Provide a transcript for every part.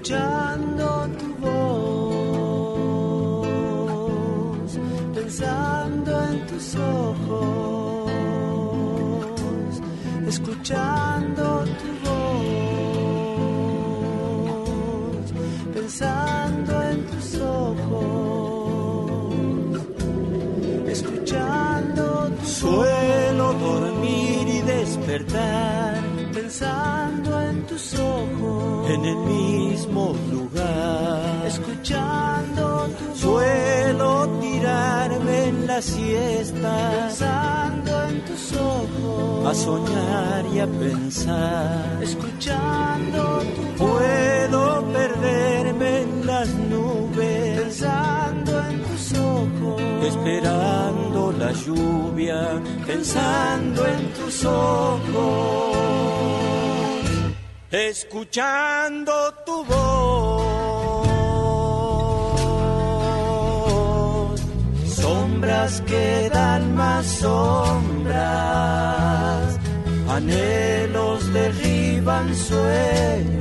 escuchando tu voz, pensando en tus ojos, escuchando tu voz, pensando en tus ojos, escuchando tu suelo dormir y despertar, pensando en tus ojos, en el mismo lugar, escuchando tu voz, suelo tirarme en la siesta, pensando en tus ojos, a soñar y a pensar, escuchando tu voz, puedo perderme en las nubes, pensando en tus ojos, esperando la lluvia, pensando en tus ojos, escuchando tu voz. Sombras que dan más sombras, anhelos derriban sueños.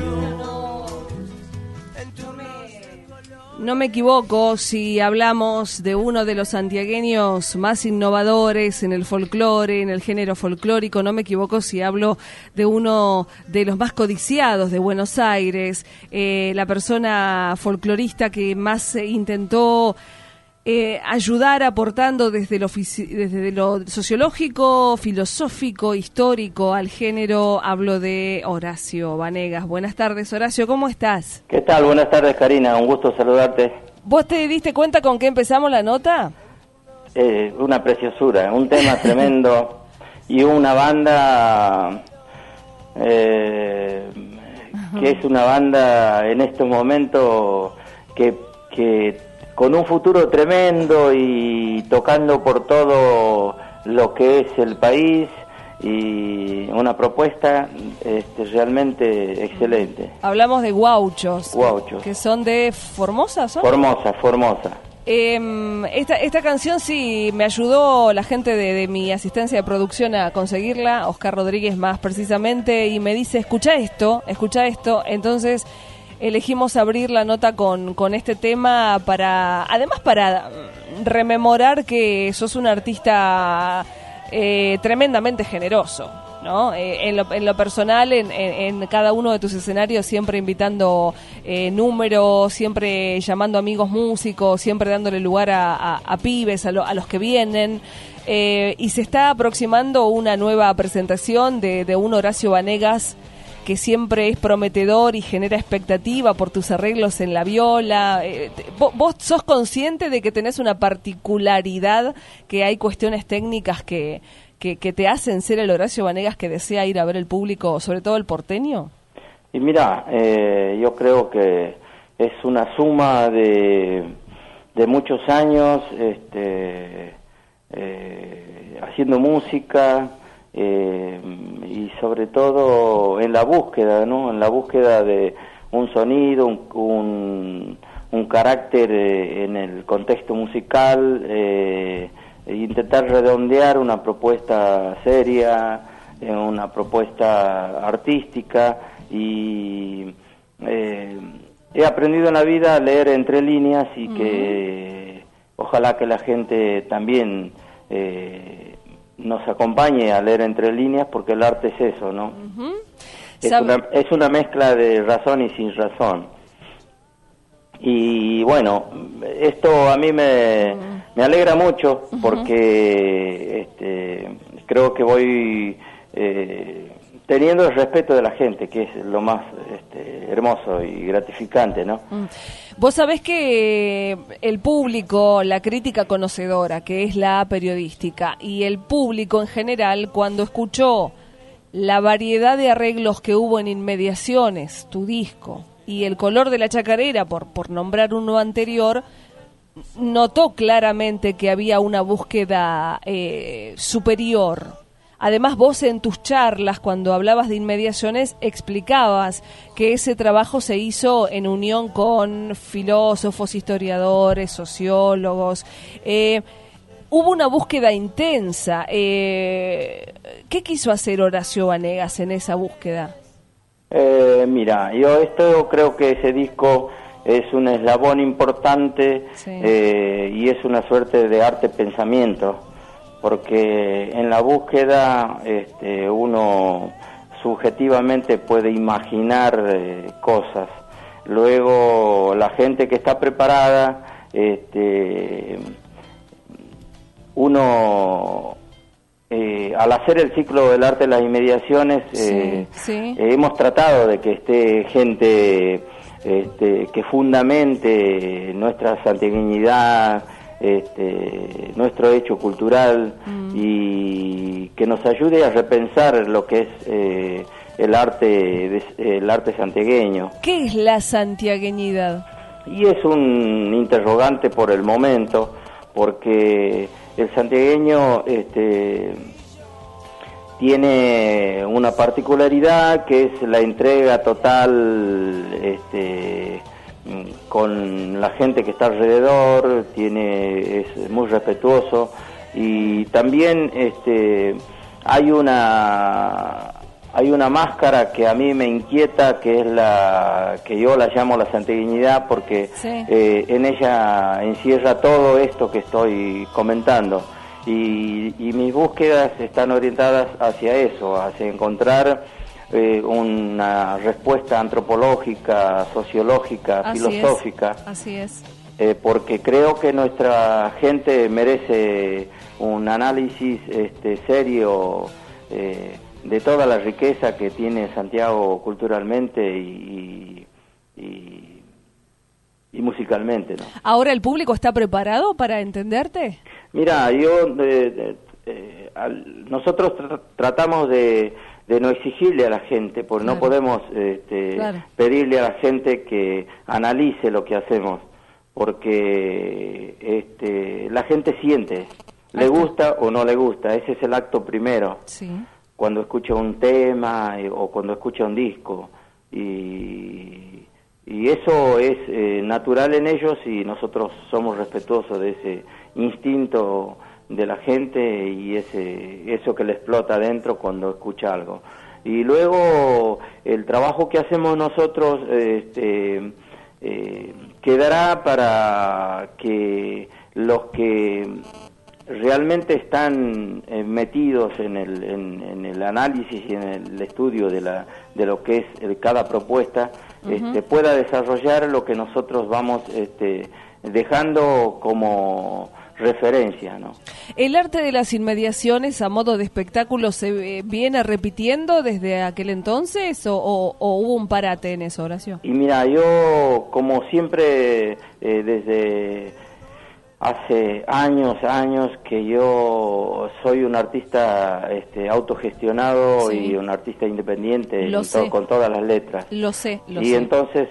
No me equivoco si hablamos de uno de los santiagueños más innovadores en el folclore, en el género folclórico. No me equivoco si hablo de uno de los más codiciados de Buenos Aires, la persona folclorista que más intentó ayudar aportando desde lo sociológico, filosófico, histórico al género. Hablo de Horacio Vanegas. Buenas tardes, Horacio, ¿cómo estás? ¿Qué tal? Buenas tardes, Karina, un gusto saludarte. ¿Vos te diste cuenta con qué empezamos la nota? Una preciosura, un tema tremendo y una banda que es una banda en estos momentos que con un futuro tremendo y tocando por todo lo que es el país y una propuesta realmente excelente. Hablamos de Guauchos. Guauchos. Que son de Formosa, ¿son? Formosa. Esta canción sí me ayudó la gente de mi asistencia de producción a conseguirla, Oscar Rodríguez más precisamente, y me dice, escucha esto, entonces elegimos abrir la nota con este tema además para rememorar que sos un artista tremendamente generoso, ¿no? En lo personal, en cada uno de tus escenarios, siempre invitando números, siempre llamando amigos músicos, siempre dándole lugar a pibes, a los que vienen. Y se está aproximando una nueva presentación de un Horacio Vanegas que siempre es prometedor y genera expectativa por tus arreglos en la viola. ¿Vos sos consciente de que tenés una particularidad, que hay cuestiones técnicas que te hacen ser el Horacio Vanegas que desea ir a ver el público, sobre todo el porteño? Y mira, yo creo que es una suma de muchos años haciendo música, y sobre todo en la búsqueda, ¿no? En la búsqueda de un sonido, un carácter en el contexto musical, intentar redondear una propuesta seria, una propuesta artística, y he aprendido en la vida a leer entre líneas y que ojalá que la gente también nos acompañe a leer entre líneas, porque el arte es eso, ¿no? Es una mezcla de razón y sin razón. Y bueno, esto a mí me alegra mucho, porque creo que voy teniendo el respeto de la gente, que es lo más hermoso y gratificante, ¿no? Vos sabés que el público, la crítica conocedora, que es la periodística, y el público en general, cuando escuchó la variedad de arreglos que hubo en Inmediaciones, tu disco, y El color de la chacarera, por nombrar uno anterior, notó claramente que había una búsqueda superior. Además, vos en tus charlas, cuando hablabas de Inmediaciones, explicabas que ese trabajo se hizo en unión con filósofos, historiadores, sociólogos. Hubo una búsqueda intensa. ¿Qué quiso hacer Horacio Vanegas en esa búsqueda? Mira, yo creo que ese disco es un eslabón importante, sí. Y es una suerte de arte-pensamiento, porque en la búsqueda uno subjetivamente puede imaginar cosas. Luego la gente que está preparada, uno al hacer el ciclo del arte de las inmediaciones, sí. Hemos tratado de que esté gente que fundamente nuestra santiagueñidad, nuestro hecho cultural, y que nos ayude a repensar lo que es el arte santiagueño. ¿Qué es la santiagueñidad? Y es un interrogante por el momento, porque el santiagueño tiene una particularidad, que es la entrega total con la gente que está alrededor, es muy respetuoso, y también hay una máscara que a mí me inquieta, que es la que yo la llamo la santiagueñidad, porque sí. En ella encierra todo esto que estoy comentando, y mis búsquedas están orientadas hacia eso, hacia encontrar una respuesta antropológica, sociológica, así filosófica. Así es. Porque creo que nuestra gente merece un análisis serio de toda la riqueza que tiene Santiago culturalmente y musicalmente, ¿no? ¿Ahora el público está preparado para entenderte? Mira, nosotros tratamos de no exigirle a la gente, porque claro. no podemos claro. pedirle a la gente que analice lo que hacemos, porque la gente siente, le gusta o no le gusta, ese es el acto primero. Sí. Cuando escucha un tema o cuando escucha un disco, y eso es natural en ellos, y nosotros somos respetuosos de ese instinto de la gente y eso que le explota adentro cuando escucha algo. Y luego el trabajo que hacemos nosotros quedará para que los que realmente están metidos en el análisis y en el estudio de lo que es cada propuesta, pueda desarrollar lo que nosotros vamos dejando como referencia, ¿no? ¿El arte de las inmediaciones a modo de espectáculo se viene repitiendo desde aquel entonces o hubo un parate en eso, Horacio? Y mira, yo como siempre desde hace años que yo soy un artista autogestionado, sí. Y un artista independiente con todas las letras. Lo sé. Entonces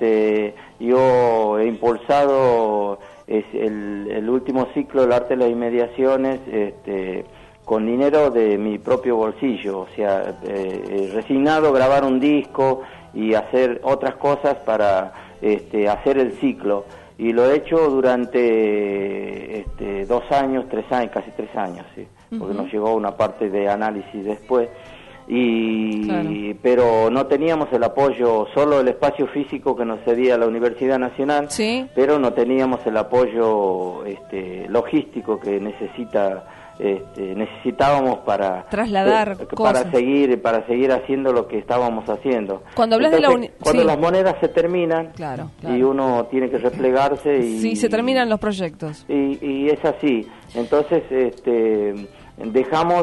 yo he impulsado el último ciclo del arte de las inmediaciones con dinero de mi propio bolsillo, o sea, resignado a grabar un disco y hacer otras cosas para hacer el ciclo. Y lo he hecho durante 2 años, 3 años, casi 3 años, sí, porque nos llegó una parte de análisis después. Claro. Pero no teníamos el apoyo, solo el espacio físico que nos cedía la Universidad Nacional, sí. Pero no teníamos el apoyo logístico que necesitábamos para trasladar cosas, para seguir haciendo lo que estábamos haciendo. Cuando hablas Entonces, cuando sí. las monedas se terminan, claro. Y uno tiene que replegarse y sí, se terminan los proyectos. Y es así. Entonces dejamos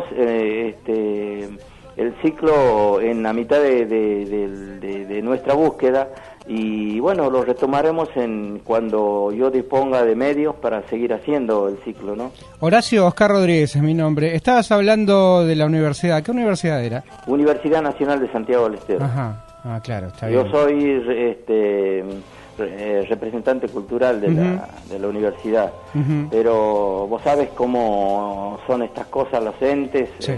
el ciclo en la mitad de nuestra búsqueda, y bueno, lo retomaremos cuando yo disponga de medios para seguir haciendo el ciclo, ¿no? Horacio, Oscar Rodríguez es mi nombre. Estabas hablando de la universidad. ¿Qué universidad era? Universidad Nacional de Santiago del Estero. Ajá, claro, está bien. Yo soy representante cultural de la universidad, pero vos sabes cómo son estas cosas, los entes, sí.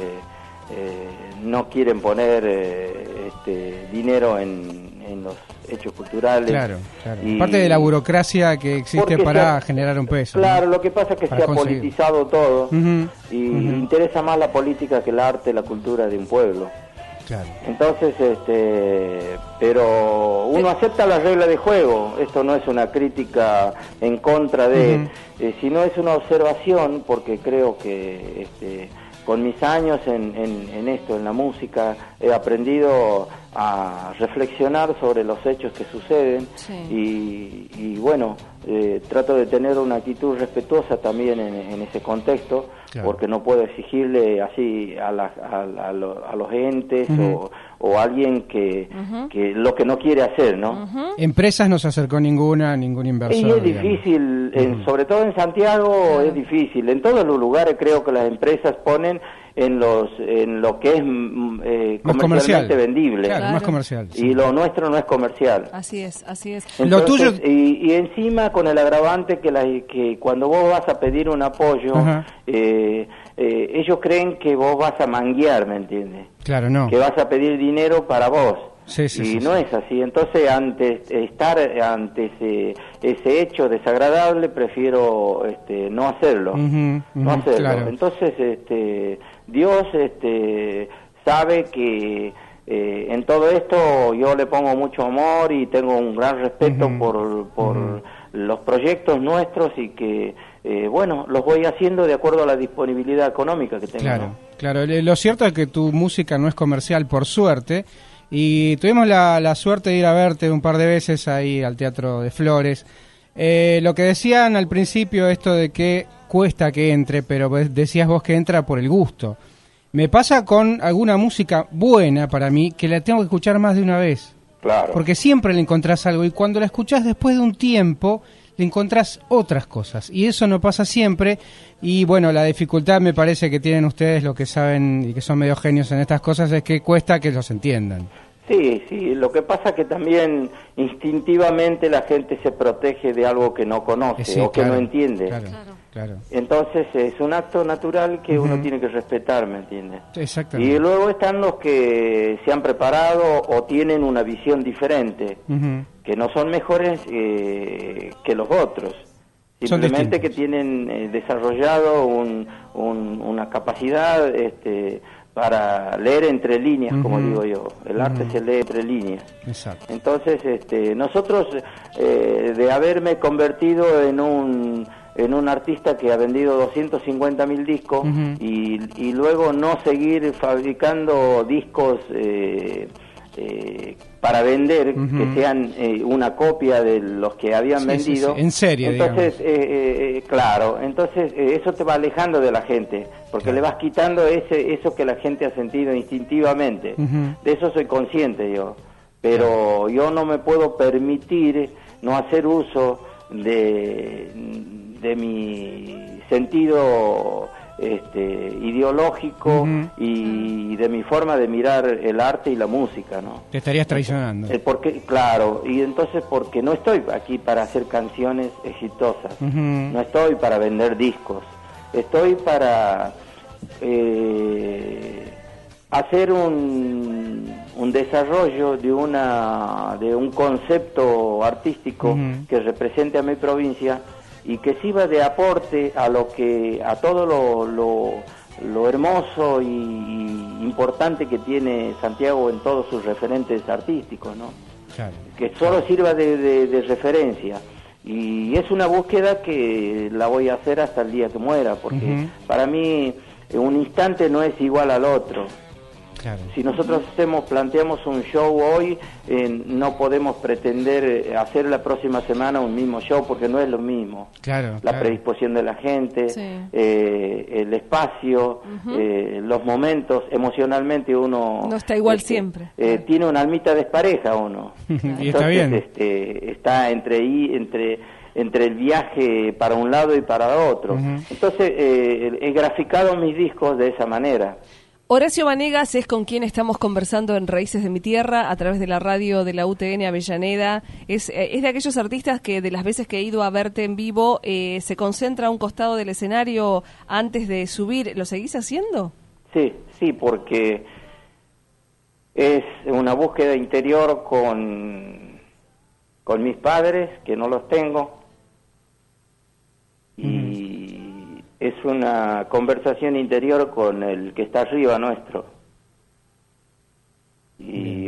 No quieren poner dinero en los hechos culturales. Claro. Parte de la burocracia que existe para generar un peso. Claro, ¿no? Lo que pasa es que se ha politizado todo, y interesa más la política que el arte, la cultura de un pueblo. Claro. Entonces, pero uno acepta las reglas de juego. Esto no es una crítica en contra de, sino es una observación, porque creo que con mis años en esto, en la música, he aprendido a reflexionar sobre los hechos que suceden, y bueno, trato de tener una actitud respetuosa también en ese contexto, claro, porque no puedo exigirle así a los entes o a alguien que lo que no quiere hacer, ¿no? Empresas no se acercó ningún inversor. Y es difícil, sobre todo en Santiago es difícil. En todos los lugares creo que las empresas ponen en lo que es comercialmente vendible. Claro, más comercial. Sí. Y lo nuestro no es comercial. Así es. Entonces, lo tuyo... y encima con el agravante que cuando vos vas a pedir un apoyo, ellos creen que vos vas a manguear, ¿me entiendes? Claro, no. Que vas a pedir dinero para vos. Sí, no es así. Entonces, estar ante ese hecho desagradable, prefiero no hacerlo. No hacerlo. Claro. Entonces, Dios sabe que en todo esto yo le pongo mucho amor y tengo un gran respeto por los proyectos nuestros, y que bueno, los voy haciendo de acuerdo a la disponibilidad económica que tengo. Claro, ¿no? Claro. Lo cierto es que tu música no es comercial, por suerte, y tuvimos la suerte de ir a verte un par de veces ahí al Teatro de Flores. Lo que decían al principio, esto de que cuesta que entre, pero decías vos que entra por el gusto. Me pasa con alguna música buena para mí, que la tengo que escuchar más de una vez. Claro. Porque siempre le encontrás algo, y cuando la escuchás después de un tiempo, le encontrás otras cosas. Y eso no pasa siempre. Y bueno, la dificultad me parece que tienen ustedes, lo que saben y que son medio genios en estas cosas, es que cuesta que los entiendan. Sí, lo que pasa es que también instintivamente la gente se protege de algo que no conoce o que no entiende. Claro. Entonces es un acto natural que uno tiene que respetar, ¿me entiendes? Exactamente. Y luego están los que se han preparado o tienen una visión diferente, que no son mejores que los otros. Simplemente que tienen desarrollado una capacidad para leer entre líneas, como digo yo. El arte se lee entre líneas. Exacto. Entonces, nosotros, de haberme convertido en un artista que ha vendido 250.000 discos, y luego no seguir fabricando discos para vender, que sean una copia de los que habían vendido. Sí. En serie, entonces, claro, entonces eso te va alejando de la gente, porque le vas quitando eso que la gente ha sentido instintivamente. De eso soy consciente yo, pero yo no me puedo permitir no hacer uso de mi sentido ideológico y de mi forma de mirar el arte y la música, ¿no? Te estarías traicionando. Claro, y entonces porque no estoy aquí para hacer canciones exitosas, no estoy para vender discos, estoy para hacer un desarrollo de un concepto artístico que represente a mi provincia y que sirva de aporte a todo lo hermoso y importante que tiene Santiago en todos sus referentes artísticos, ¿no? Claro. Que solo sirva de referencia. Y es una búsqueda que la voy a hacer hasta el día que muera, porque para mí un instante no es igual al otro. Claro. Si nosotros planteamos un show hoy, no podemos pretender hacer la próxima semana un mismo show, porque no es lo mismo. Claro. La predisposición de la gente, el espacio, los momentos, emocionalmente uno... No está igual siempre. Tiene una almita despareja uno. Y está bien. Está entre el viaje para un lado y para otro. Entonces, he graficado mis discos de esa manera. Horacio Vanegas es con quien estamos conversando en Raíces de mi Tierra a través de la radio de la UTN Avellaneda. Es de aquellos artistas que de las veces que he ido a verte en vivo se concentra a un costado del escenario antes de subir. ¿Lo seguís haciendo? Sí, porque es una búsqueda interior con mis padres, que no los tengo, y es una conversación interior con el que está arriba nuestro.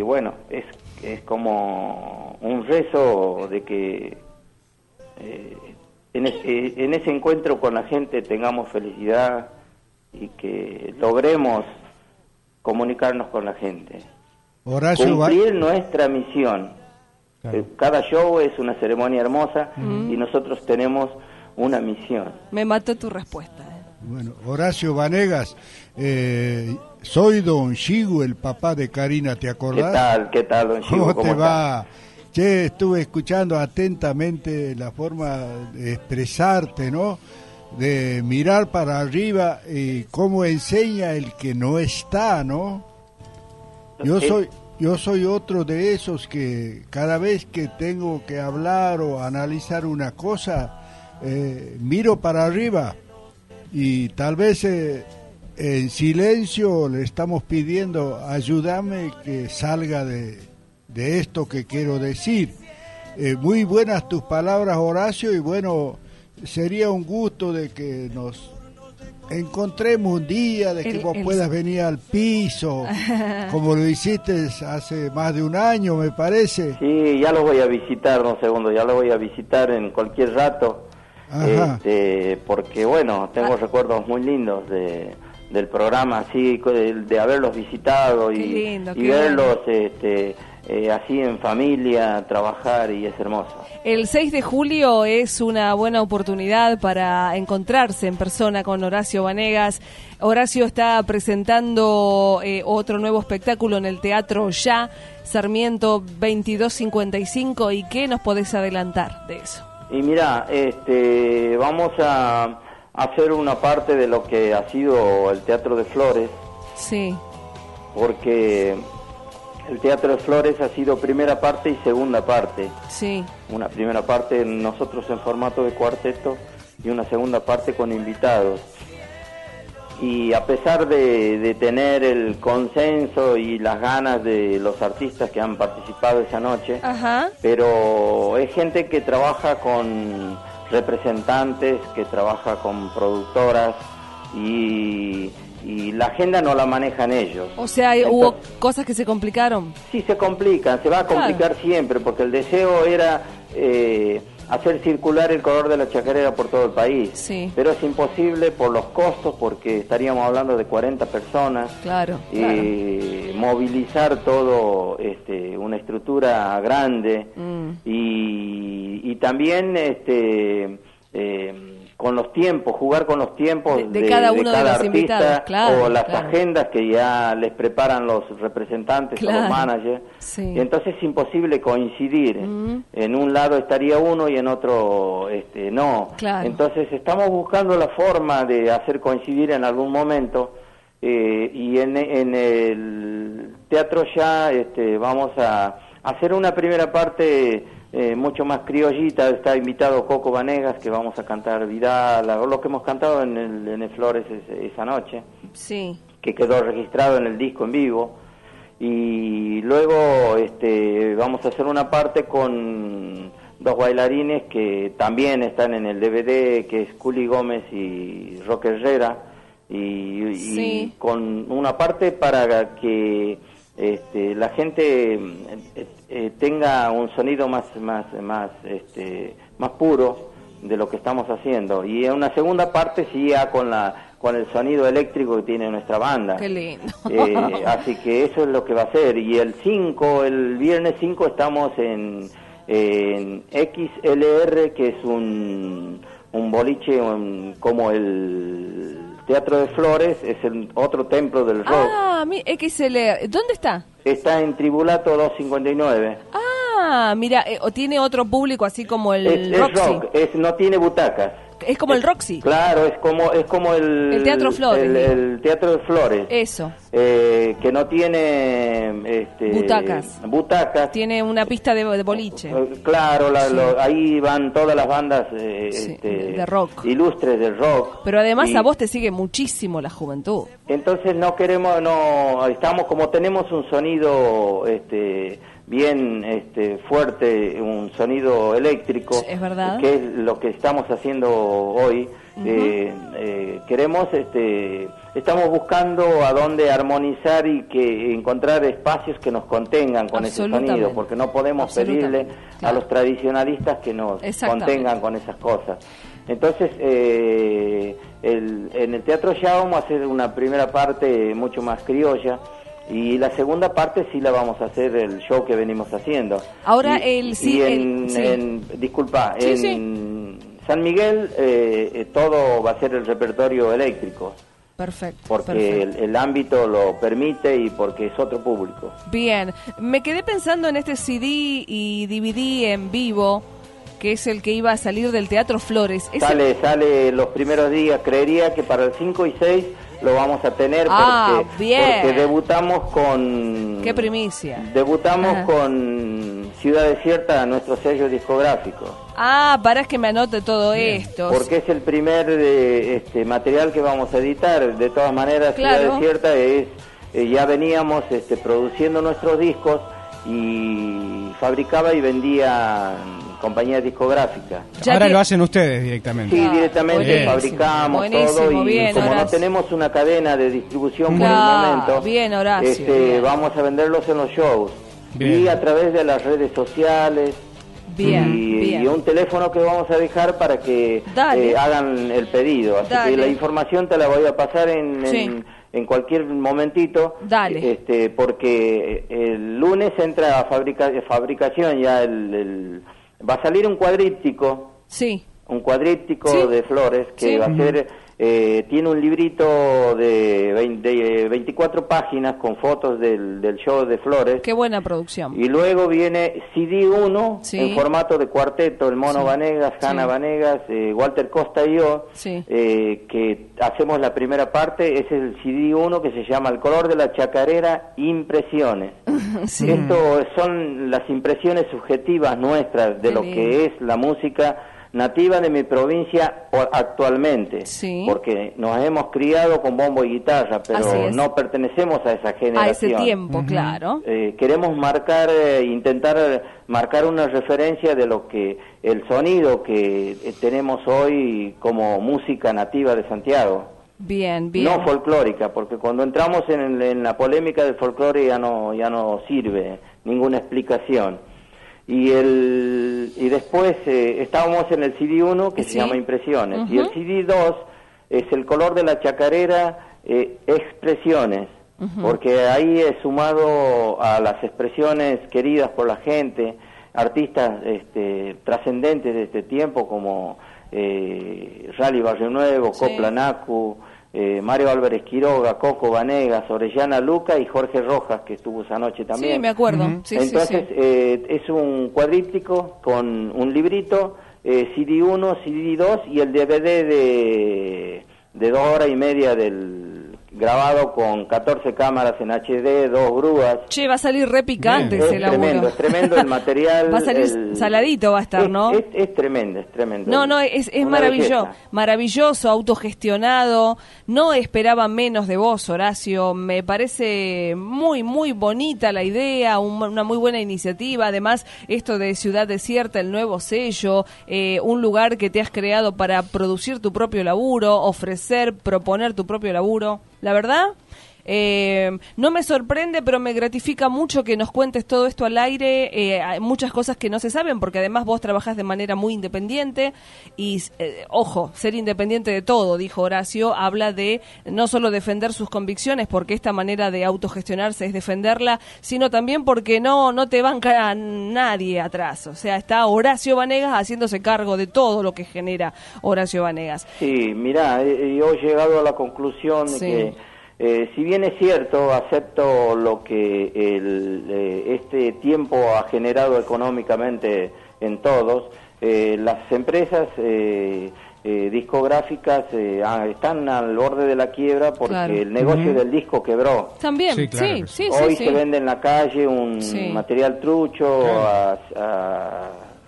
bueno, es como un rezo de que en ese encuentro con la gente tengamos felicidad y que logremos comunicarnos con la gente. Horacio, cumplir nuestra misión. Claro. Cada show es una ceremonia hermosa y nosotros tenemos una misión. Me mató tu respuesta. Bueno, Horacio Vanegas, soy don Chigu, el papá de Karina, ¿te acordás? ¿Qué tal, don Chigu? ¿Cómo te va? Che, estuve escuchando atentamente la forma de expresarte, ¿no? De mirar para arriba y cómo enseña el que no está, ¿no? Yo soy otro de esos que cada vez que tengo que hablar o analizar una cosa, miro para arriba y tal vez en silencio le estamos pidiendo, ayúdame que salga de esto que quiero decir. Muy buenas tus palabras, Horacio, y bueno, sería un gusto de que nos encontremos un día, de que vos puedas venir al piso, como lo hiciste hace más de un año, me parece. Sí, ya lo voy a visitar, un segundo, ya lo voy a visitar en cualquier rato, porque bueno, tengo recuerdos muy lindos del programa, así, de haberlos visitado y verlos así en familia, trabajar, y es hermoso. El 6 de julio es una buena oportunidad para encontrarse en persona con Horacio Vanegas. Horacio está presentando otro nuevo espectáculo en el Teatro Ya, Sarmiento 2255, ¿y qué nos podés adelantar de eso? Y mira, vamos a hacer una parte de lo que ha sido el Teatro de Flores. Sí. Porque el Teatro de Flores ha sido primera parte y segunda parte. Sí. Una primera parte nosotros en formato de cuarteto y una segunda parte con invitados. Y a pesar de tener el consenso y las ganas de los artistas que han participado esa noche, pero es gente que trabaja con representantes, que trabaja con productoras y la agenda no la manejan ellos. O sea, hubo cosas que se complicaron. Sí, se complican, se va a complicar siempre, porque el deseo era hacer circular el color de la chacarera por todo el país. Sí. Pero es imposible por los costos, porque estaríamos hablando de 40 personas. Claro. Movilizar todo, una estructura grande y también con los tiempos, jugar con los tiempos de cada uno de los artista, invitados, claro, o las agendas que ya les preparan los representantes o los managers. Sí. Y entonces es imposible coincidir. En un lado estaría uno y en otro no. Claro. Entonces estamos buscando la forma de hacer coincidir en algún momento, y en el Teatro Ya vamos a hacer una primera parte mucho más criollita. Está invitado Coco Vanegas, que vamos a cantar Vidal, lo que hemos cantado en el Flores esa noche, sí, que quedó registrado en el disco en vivo. Y luego vamos a hacer una parte con dos bailarines que también están en el DVD, que es Culi Gómez y Roque Herrera, y con una parte para que la gente tenga un sonido más puro de lo que estamos haciendo, y en una segunda parte sí ya con el sonido eléctrico que tiene nuestra banda. Qué lindo. Así que eso es lo que va a ser. Y el viernes 5 estamos en XLR, que es un boliche como el Teatro de Flores, es el otro templo del rock. XLR, ¿dónde está? Está en Tribulato 259. Mira, tiene otro público así como el Roxy. Es rock, no tiene butacas. Es como el Roxy. Claro, es como el Teatro Flores. El Teatro de Flores. Eso. Que no tiene butacas. Tiene una pista de boliche. Claro, ahí van todas las bandas de rock, ilustres del rock. Pero además a vos te sigue muchísimo la juventud. Entonces tenemos un sonido bien fuerte, un sonido eléctrico, es verdad, que es lo que estamos haciendo hoy. Queremos, estamos buscando a dónde armonizar y que encontrar espacios que nos contengan con ese sonido, porque no podemos pedirle a los tradicionalistas que nos contengan con esas cosas. Entonces, en el Teatro Ya vamos a hacer una primera parte mucho más criolla, y la segunda parte sí la vamos a hacer el show que venimos haciendo. Ahora en San Miguel todo va a ser el repertorio eléctrico. Perfecto. Porque el ámbito lo permite y porque es otro público. Bien, me quedé pensando en este CD y DVD en vivo, que es el que iba a salir del Teatro Flores. Sale los primeros días, creería que para el 5 y 6 lo vamos a tener porque debutamos con... ¡Qué primicia! Debutamos con Ciudad Desierta, nuestro sello discográfico. Para que me anote todo esto. Porque es el primer material que vamos a editar. De todas maneras, claro. Ciudad Desierta es... ya veníamos produciendo nuestros discos y fabricaba y vendía compañías discográficas. Ahora lo hacen ustedes directamente. Sí, directamente fabricamos todo, y bien, como Horacio. no tenemos una cadena de distribución por el momento, bien, Horacio, vamos a venderlos en los shows y a través de las redes sociales. Y un teléfono que vamos a dejar para que hagan el pedido. Así que la información te la voy a pasar en cualquier momentito. Porque el lunes entra a fabricación ya va a salir un cuadríptico. Un cuadríptico de Flores que va a ser... tiene un librito de 24 páginas con fotos del show de Flores. Qué buena producción. Y luego viene CD1 en formato de cuarteto, el Mono Vanegas, Hanna Vanegas, Walter Costa y yo, que hacemos la primera parte. Ese es el CD1 que se llama El color de la chacarera, impresiones. Esto son las impresiones subjetivas nuestras de lo que es la música nativa de mi provincia actualmente, porque nos hemos criado con bombo y guitarra, pero no pertenecemos a esa generación. A ese tiempo, claro. Queremos intentar marcar una referencia de lo que el sonido que tenemos hoy como música nativa de Santiago. Bien. No folclórica, porque cuando entramos en la polémica del folclore ya no sirve ninguna explicación. Y después estábamos en el CD1 que se llama Impresiones, y el CD2 es El color de la chacarera, expresiones, porque ahí he sumado a las expresiones queridas por la gente, artistas trascendentes de este tiempo como Rally Barrio Nuevo, Copla Nacu, Mario Álvarez Quiroga, Coco Vanegas, Orellana Luca y Jorge Rojas, que estuvo esa noche también. Sí, me acuerdo. Entonces, es un cuadríptico con un librito, CD1, CD2 y el DVD de 2 horas y media grabado con 14 cámaras en HD, 2 grúas. Va a salir re picante ese laburo. Es tremendo el material. Va a salir saladito, va a estar, ¿no? Es tremendo. No, es maravilloso. Maravilloso, autogestionado. No esperaba menos de vos, Horacio. Me parece muy, muy bonita la idea, una muy buena iniciativa. Además, esto de Ciudad Desierta, el nuevo sello, un lugar que te has creado para producir tu propio laburo, proponer tu propio laburo. La verdad, no me sorprende, pero me gratifica mucho que nos cuentes todo esto al aire. Hay muchas cosas que no se saben, porque además vos trabajás de manera muy independiente. Y, ojo, ser independiente de todo, dijo Horacio, habla de no solo defender sus convicciones, porque esta manera de autogestionarse es defenderla, sino también porque no te banca a nadie atrás. O sea, está Horacio Vanegas haciéndose cargo de todo lo que genera Horacio Vanegas. Sí, mirá, yo he llegado a la conclusión de que si bien es cierto, acepto lo que este tiempo ha generado económicamente en todos, las empresas discográficas están al borde de la quiebra porque el negocio del disco quebró. También, Hoy se vende en la calle un material trucho a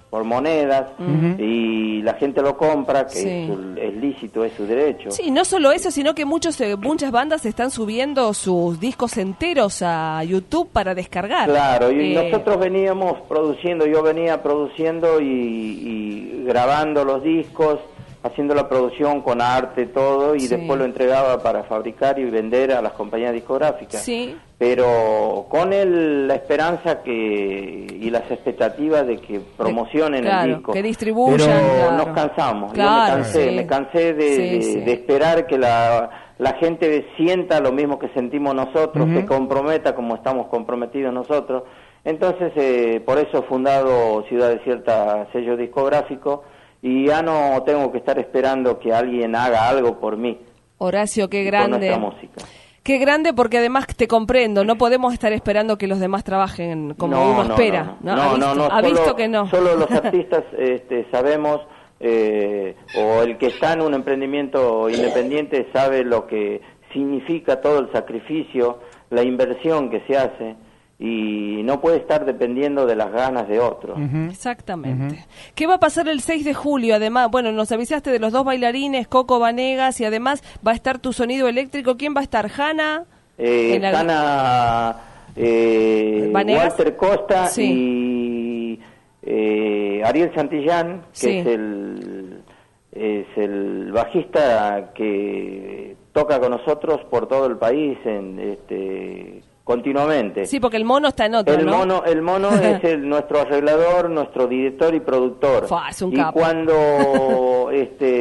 por monedas, y la gente lo compra, que es lícito, es su derecho. Sí, no solo eso, sino que muchas bandas están subiendo sus discos enteros a YouTube para descargar. Claro, y nosotros veníamos produciendo, yo venía produciendo y grabando los discos, haciendo la producción con arte, todo, y después lo entregaba para fabricar y vender a las compañías discográficas. Sí. Pero con la esperanza y las expectativas de que promocionen el disco. Que distribuyan. Pero nos cansamos. Yo me cansé de esperar que la gente sienta lo mismo que sentimos nosotros, se comprometa como estamos comprometidos nosotros. Entonces, por eso he fundado Ciudad Desierta, sello discográfico, y ya no tengo que estar esperando que alguien haga algo por mí. Horacio, qué grande. Con nuestra música. Qué grande, porque además te comprendo, no podemos estar esperando que los demás trabajen como uno espera. ¿Ha visto que no? Solo los artistas sabemos, o el que está en un emprendimiento independiente sabe lo que significa todo el sacrificio, la inversión que se hace, y no puede estar dependiendo de las ganas de otros. Exactamente. ¿Qué va a pasar el 6 de julio? Además, bueno, nos avisaste de los 2 bailarines, Coco Vanegas, y además va a estar tu sonido eléctrico. ¿Quién va a estar? ¿Hanna? Hanna, Walter Costa y Ariel Santillán, que es el bajista que toca con nosotros por todo el país continuamente. Sí, porque el mono está en otro, el mono es nuestro arreglador, nuestro director y productor. Es un capo. Y cuando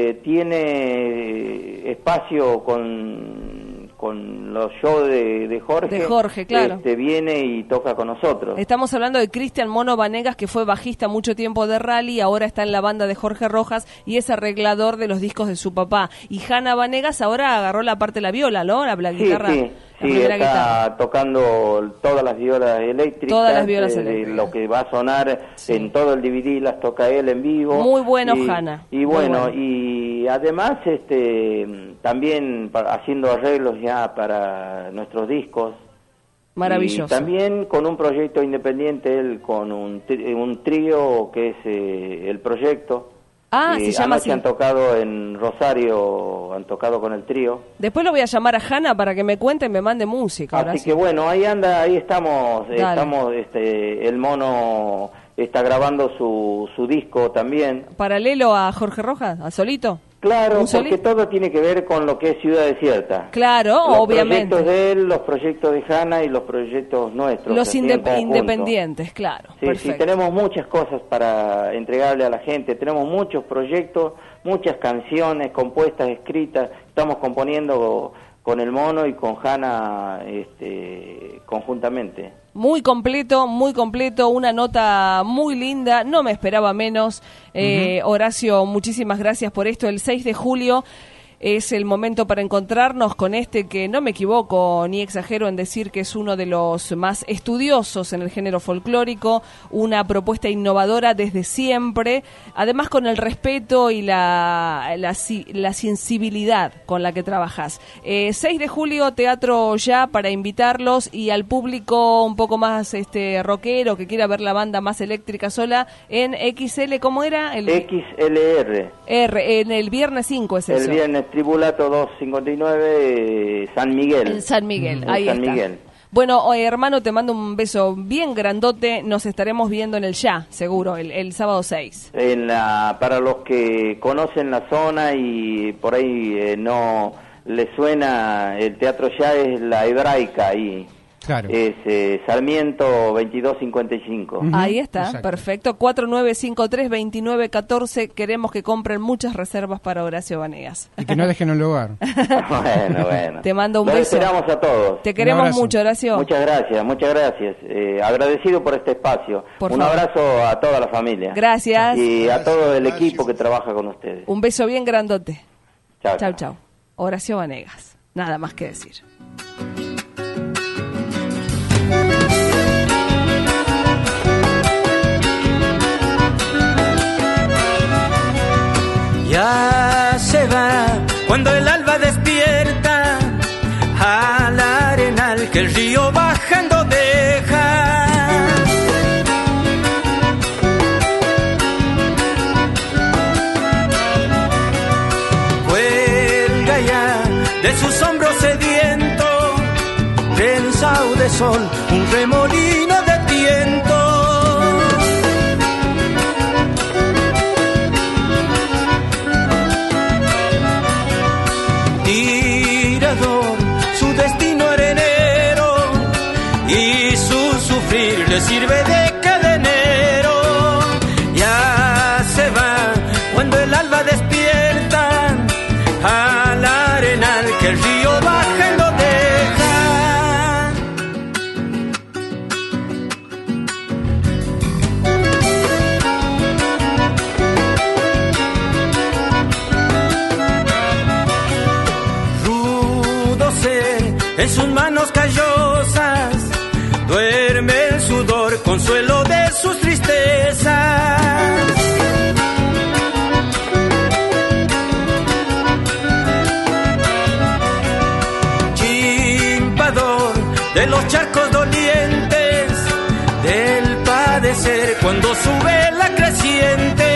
tiene espacio con los shows de Jorge. De Jorge, claro. Viene y toca con nosotros. Estamos hablando de Cristian Mono Vanegas, que fue bajista mucho tiempo de rally, ahora está en la banda de Jorge Rojas y es arreglador de los discos de su papá. Y Hanna Vanegas ahora agarró la parte de la viola, ¿no? La guitarra. Sí, está tocando todas las violas eléctricas. Todas las violas eléctricas. Lo que va a sonar en todo el DVD las toca él en vivo. Muy bueno, Hanna. Y bueno, y además también haciendo arreglos ya para nuestros discos. Maravilloso. Y también con un proyecto independiente, él con un trío que es el proyecto. Se llama así. Han tocado en Rosario, han tocado con el trío. Después lo voy a llamar a Hanna para que me cuente y me mande música. Así que bueno, ahí estamos. El mono está grabando su disco también. ¿Paralelo a Jorge Rojas, a solito? Claro, porque todo tiene que ver con lo que es Ciudad Desierta. Claro, obviamente. Los proyectos de él, los proyectos de Hanna y los proyectos nuestros. Los independientes, claro. Sí, tenemos muchas cosas para entregarle a la gente. Tenemos muchos proyectos, muchas canciones compuestas, escritas. Estamos componiendo con el mono y con Hanna conjuntamente. Muy completo, una nota muy linda, no me esperaba menos. Horacio, muchísimas gracias por esto. El 6 de julio es el momento para encontrarnos con que no me equivoco ni exagero en decir que es uno de los más estudiosos en el género folclórico, una propuesta innovadora desde siempre, además con el respeto y la sensibilidad con la que trabajas. 6 de julio, Teatro Ya, para invitarlos, y al público un poco más rockero que quiera ver la banda más eléctrica sola en XL, ¿cómo era? XLR. En el viernes 5 es eso. El viernes Tribulato 259, San Miguel. San Miguel, ahí San está. Miguel. Bueno, hermano, te mando un beso bien grandote. Nos estaremos viendo en el Ya, seguro, el sábado 6. Para los que conocen la zona y por ahí no les suena, el Teatro Ya es la Hebraica ahí. Claro. Es Sarmiento 2255. Ahí está, Exacto. Perfecto. 4953-2914. Queremos que compren muchas reservas para Horacio Vanegas. Y que no dejen un lugar. Bueno. Te mando un Los beso. esperamos a todos. Te queremos mucho, Horacio. Muchas gracias. Agradecido por este espacio. Un abrazo a toda la familia. Gracias. Y a todo el equipo que trabaja con ustedes. Un beso bien grandote. Chao. Chau. Horacio Vanegas. Nada más que decir. Ya se va cuando el alba despierta al arenal que el río bajando deja. de sus hombros sedientos, trenzado de sol, un remolino de viento. Tirador, su destino arenero, y su sufrir le sirve de cadenero. Ya se va cuando el alba despierta al arenal que el río baja y lo deja. Rudo ser en sus manos callosas, duerme el sudor, consuelo de sus tristezas. Chimpador de los charcos dolientes, del padecer cuando sube la creciente.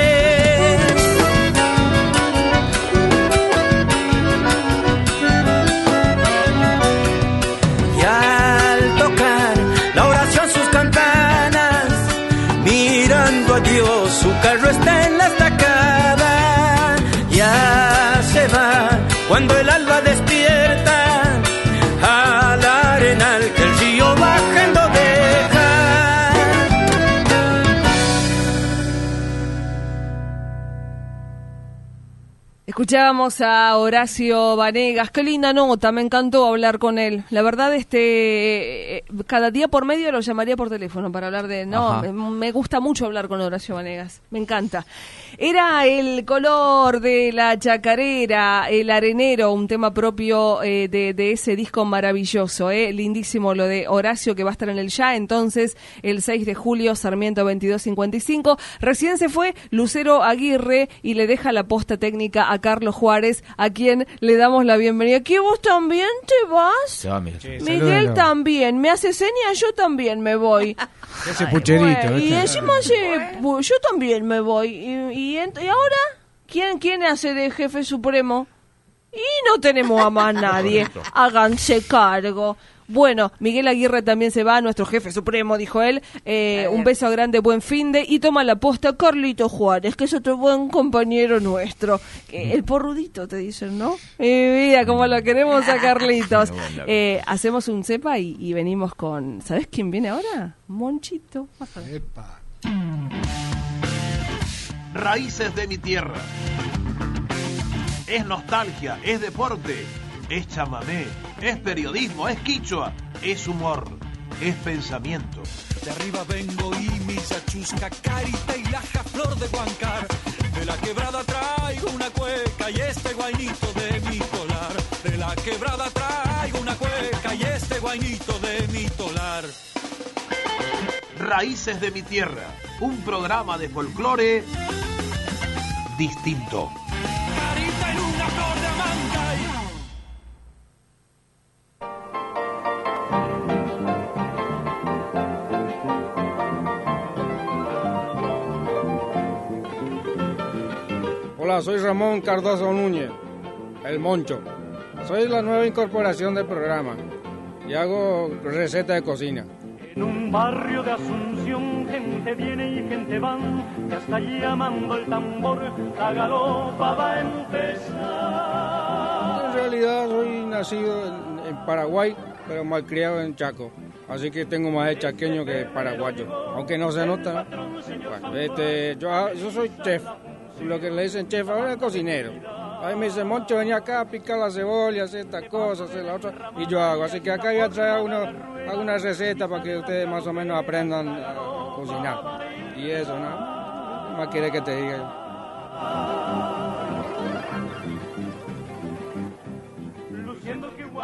Y al tocar la oración sus campanas, mirando a Dios, su carro está en la estacada. Ya se va cuando el alba despierta al arenal que el río bajando deja. Escuchábamos a Horacio Vanegas, qué linda nota, me encantó hablar con él. La verdad, cada día por medio lo llamaría por teléfono para hablar de... No, me gusta mucho hablar con Horacio Vanegas, me encanta. Era El color de la chacarera, El arenero, un tema propio de ese disco maravilloso, lindísimo lo de Horacio, que va a estar en el Ya, entonces, el 6 de julio, Sarmiento 2255. Recién se fue Lucero Aguirre y le deja la posta técnica a Carlos Juárez, a quien le damos la bienvenida. ¿Qué, vos también te vas? Se va, Miguel. Sí, Miguel también. Me hace señas, yo también me voy. Ese pucherito. Bueno, y encima yo también me voy. ¿Y ahora? ¿Quién hace de jefe supremo? Y no tenemos a más nadie. Háganse cargo. Bueno, Miguel Aguirre también se va, nuestro jefe supremo, dijo él. Un beso grande, buen finde. Y toma la posta Carlito Juárez, que es otro buen compañero nuestro. El porrudito, te dicen, ¿no? Mira, como lo queremos a Carlitos. Hacemos un cepa y venimos con... ¿Sabes quién viene ahora? Monchito. Epa. Raíces de mi tierra. Es nostalgia, es deporte, es chamamé, es periodismo, es quichua, es humor, es pensamiento. De arriba vengo y mi chachusca, carita y laja, flor de Huancar. De la quebrada traigo una cueca y este guainito de mi tolar. De la quebrada traigo una cueca y este guainito de mi tolar. Raíces de mi tierra, un programa de folclore distinto. Carita en una flor de Amancay. Hola, soy Ramón Cardoso Núñez, el Moncho. Soy la nueva incorporación del programa y hago receta de cocina. En un barrio de Asunción, gente viene y gente va, ya está llamando el tambor, la galopa va a empezar. En realidad soy nacido en Paraguay, pero malcriado en Chaco. Así que tengo más de chaqueño que paraguayo, aunque no se nota. Bueno, yo soy chef, lo que le dicen chef ahora es cocinero. Ahí me dice, Moncho, venía acá a picar la cebolla, hacer esta cosa, hacer la otra, y yo hago. Así que acá voy a traer alguna receta para que ustedes más o menos aprendan a cocinar. Y eso, ¿no? ¿Qué más quiere que te diga yo?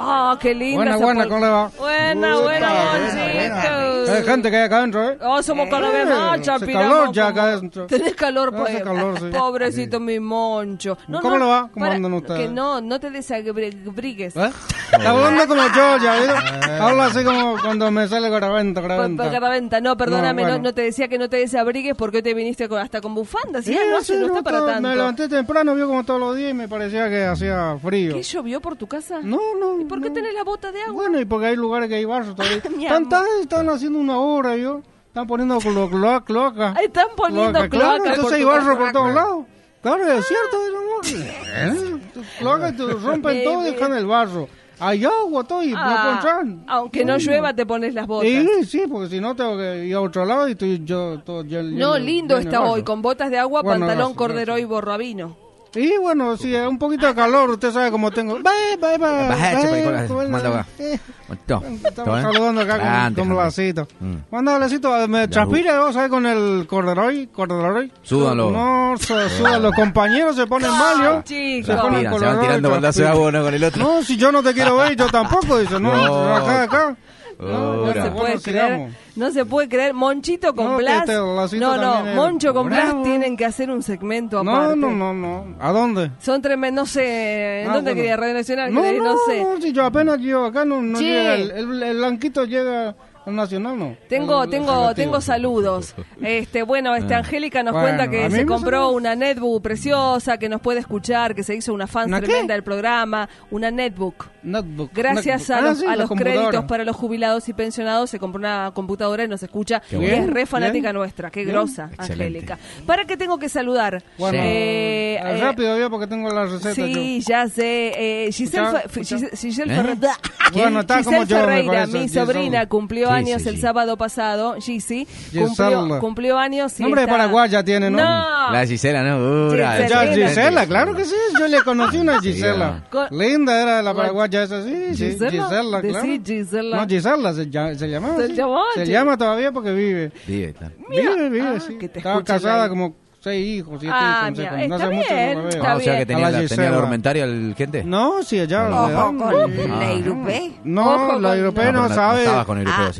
Ah, qué lindo. Buena, ¿cómo le va? Buena, Monchito. Hay gente que hay acá adentro, ¿eh? Oh, somos cada vez más, hace calor ya acá como- adentro. Tenés calor, Hace pues. calor, sí. Pobrecito mi Moncho. ¿Cómo le va? ¿Cómo para- andan ustedes? Que no te desabrigues. ¿Eh? Está hablando como yo, ya, ¿viste? Habla así como cuando me sale Garaventa. Venta. No, perdóname, No, bueno. no te decía que no te desabrigues porque hoy te viniste hasta con bufanda. ¿Sí? Sí, no, sí, no está para tanto. Me levanté temprano, vio como todos los días y me parecía que hacía frío. ¿Qué llovió por tu casa? No. ¿Y por qué tenés la bota de agua? Bueno, y porque hay lugares que hay barro todavía. Mi amor. Están haciendo una obra, yo. Están poniendo cloaca. Ay, están poniendo Claro, cloaca. entonces hay barro por todos lados. Claro, es cierto. Cloaca te rompen todo y dejan el barro. Hay agua, todo y no encuentran. Aunque no llueva, te pones las botas. Sí, porque si no tengo que ir a otro lado y estoy yo todo No, lindo está hoy, con botas de agua, Bueno, pantalón gracias, corderoy y borrabino. Y bueno, sí, un poquito de calor, usted sabe cómo tengo. Estamos saludando acá con Blasito. Manda Blasito, me transpira, vos sabés, con el corderoy. Súdanlo. No, sudan, los compañeros se ponen mal, yo. Chicos. Se ponen Se van tirando baldazo de agua uno con el otro. No, si yo no te quiero ver, yo tampoco, dice, no, acá. No se Ahora. puede creer. No se puede creer. Monchito con No, Blas. Blasito también es Moncho con Blas bravo. tienen que hacer un segmento aparte. No. ¿A dónde? Son tremendos, no sé. ¿Dónde bueno. quería? Radio Nacional. No, no sé. si yo apenas llego acá, no Che. llega. El blanquito llega al Nacional, ¿no? Tengo saludos. Angélica nos cuenta a que mí se me compró saluda. una netbook preciosa, que nos puede escuchar, que se hizo una fan ¿Una qué? tremenda del programa. Una netbook. Notebook. Gracias a Sí, los computadora. créditos para los jubilados y pensionados se compró una computadora y nos escucha. Qué Y bueno. es re fanática Bien. nuestra. Qué Bien. grosa, Excelente. Angélica. ¿Para qué tengo que saludar? Bueno, rápido, yo, porque tengo la receta. Sí, ya sé. Giselle Ferreira. Bueno, está como yo, me Ferreira, parece, mi Giselle. sobrina, cumplió Sí, años sí, el sí. sábado pasado. Gisi Giselle. cumplió años. Y Nombre de está- paraguaya tiene, ¿no? No. La Gisela, ¿no? Dura. Gisela. Ya, Gisela, claro que sí. Yo le conocí una Gisela. Con- Linda era la paraguaya esa, sí. Gisela, Gisela, claro. decí Gisela. No, Gisela se llamaba. Se sí. llamaba, Se sí. llama todavía porque vive. Vive, claro. Vive, sí. que te Estaba escuchen casada ahí. como 6 hijos, 7 Ah, hijos. mira, no está hace mucho bien, que no la veo. está O sea que bien. tenía A la el Gisela. ormentario el gente. No, sí, allá. Ojo le dan. con la Ah. Europea. No, Ojo la con- europea no No sabe. estabas con europeo, Ah. sí.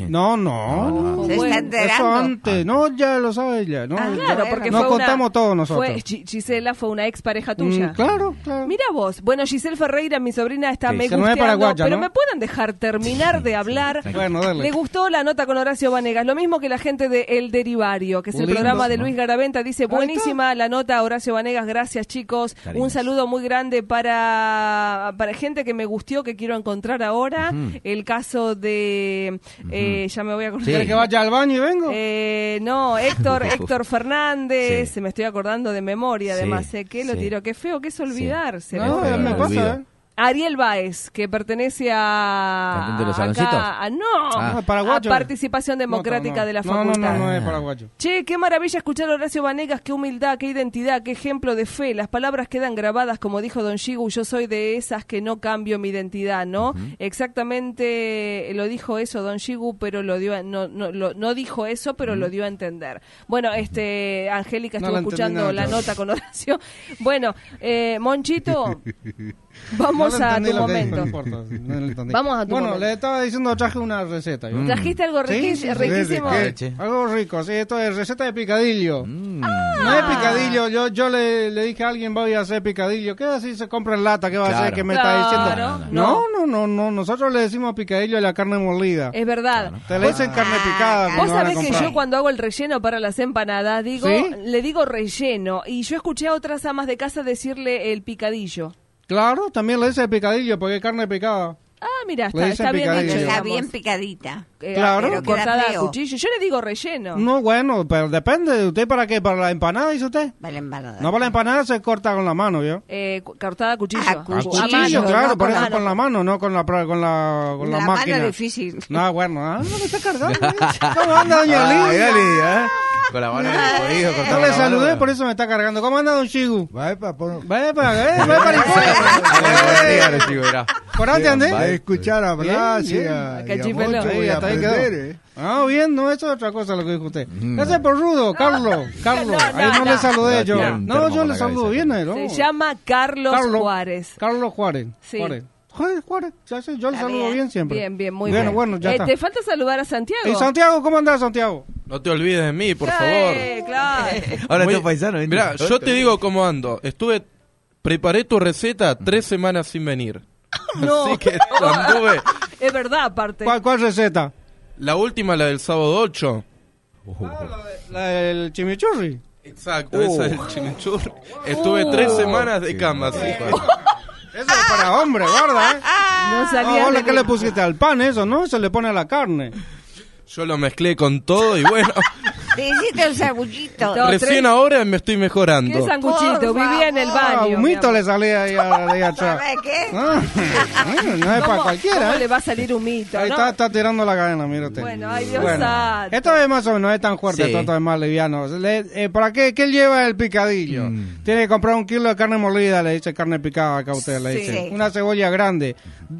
No. Se Bueno, está Eso enterando. antes. No, ya lo sabe ella. No, Ah, Claro, Bueno, porque nos fue contamos todos nosotros. Gisela fue una ex pareja tuya. Claro. Mira vos, bueno, Giselle Ferreira, mi sobrina, está Sí, me que no es gusteando, paraguaya, pero ¿no? me pueden dejar terminar de hablar. Bueno, dale. Le gustó la nota con Horacio Vanegas, lo mismo que la gente de El Derivario, que es el Lindo, programa de ¿no? Luis Garaventa, dice, buenísima la nota, Horacio Vanegas, gracias chicos, Cariños. un saludo muy grande para gente que me gustió, que quiero encontrar ahora, el caso de, ya me voy a acordar. Sí. ¿Quieres que vaya al baño y vengo? No, Héctor Fernández, Sí. se me estoy acordando de memoria, Sí, además, que lo sí. tiro, qué feo que es olvidarse. No, feo, me me pasa, olvido. Ariel Báez, que pertenece a... ¿Cantante de los acá- saloncitos? no, Ah, paraguayo. a Participación Democrática de la Facultad. No es paraguayo. Che, qué maravilla escuchar a Horacio Vanegas, qué humildad, qué identidad, qué ejemplo de fe. Las palabras quedan grabadas, como dijo Don Shigu, yo soy de esas que no cambio mi identidad, ¿no? Exactamente lo dijo eso Don Shigu, pero lo dio no dijo eso, pero lo dio a entender. Bueno, Angélica No estuvo la entendí escuchando nada, la yo. nota con Horacio. Bueno, Monchito, vamos No le a entendí tu lo que dijo, momento. no importa, no le entendí. Vamos a tu Bueno, momento. le estaba diciendo, traje una receta. yo. ¿Trajiste algo riquísimo? Leche. Algo rico, sí, esto es receta de picadillo. No es picadillo, yo le dije a alguien, voy a hacer picadillo. ¿Qué así se compra en lata? ¿Qué va a hacer? Claro. ¿Qué me está diciendo? Claro, No, nosotros le decimos picadillo a la carne molida. Es verdad. Te le dicen carne picada. Vos cuando van a sabés que comprar. yo cuando hago el relleno para las empanadas, ¿Sí? le digo relleno. Y yo escuché a otras amas de casa decirle el picadillo. Claro, también le dice picadillo porque es carne picada. Ah, mira, Le está dicen bien picadillo. dicho. Está digamos. bien picadita. Claro. pero queda cortada a feo. cuchillo. Yo le digo relleno. No, bueno, pero depende. ¿Usted para qué? ¿Para la empanada, dice usted? Vale, empanada. No, para la empanada se corta con la mano, ¿yo? Cortada a cuchillo. Ah, cuchillo, A mano, claro, no por con eso mano. con la mano, no con la La máquina. mano difícil. No, bueno, no me está cargando. ¿Cómo anda, doña Ay, Lidia? dale, ¿eh? Con la mano en el código, No cortando le la mano. saludé, por eso me está cargando. ¿Cómo anda, don Chigu? Va para Va para ¿Por dónde andé? a escuchar hablar Bien, y bien. a Cachipelo. mucho Ahí, y a hasta ahí aprender, quedó. Ah, bien, no, eso es otra cosa lo que dijo usted. Mm. Gracias por rudo, Carlos. Ahí no le saludé yo. Tiene un No, termo yo con le la saludo cabeza. bien, ¿no? Se llama Carlos Juárez. Carlos Juárez. Sí. Juárez. Juárez, ya sé, yo le saludo bien siempre. Bien, muy bien. Bueno, ya está. Te falta saludar a Santiago. ¿Y Santiago, cómo andás, Santiago? No te olvides de mí, por favor. Claro. Ahora tengo paisano. Mirá, yo te digo cómo ando. Preparé tu receta 3 semanas sin venir. No. Así que anduve. Es verdad, aparte. ¿Cuál receta? La última, la del sábado 8. La del chimichurri. Exacto, esa es el chimichurri. Estuve 3 semanas de cama, así que... Eso es para hombre, guarda, No salía. Hola, ¿qué le pusiste al pan eso, no? Se le pone a la carne. Yo lo mezclé con todo y bueno... Te hiciste un sanguchito. Recién ahora me estoy mejorando. ¿Qué sanguchito? Vivía en el baño. Un mito le salía ahí atrás. ¿Sabes qué? No es para cualquiera. ¿Cómo le va a salir un mito? Ahí ¿no? está tirando la cadena, mira usted. Bueno, ay, Dios santo. Esto es más o menos, no es tan fuerte, Sí. esto es más liviano. ¿Para qué? ¿Qué lleva el picadillo? Tiene que comprar 1 kilo de carne molida, le dice carne picada acá usted, le dice. Sí. Una cebolla grande,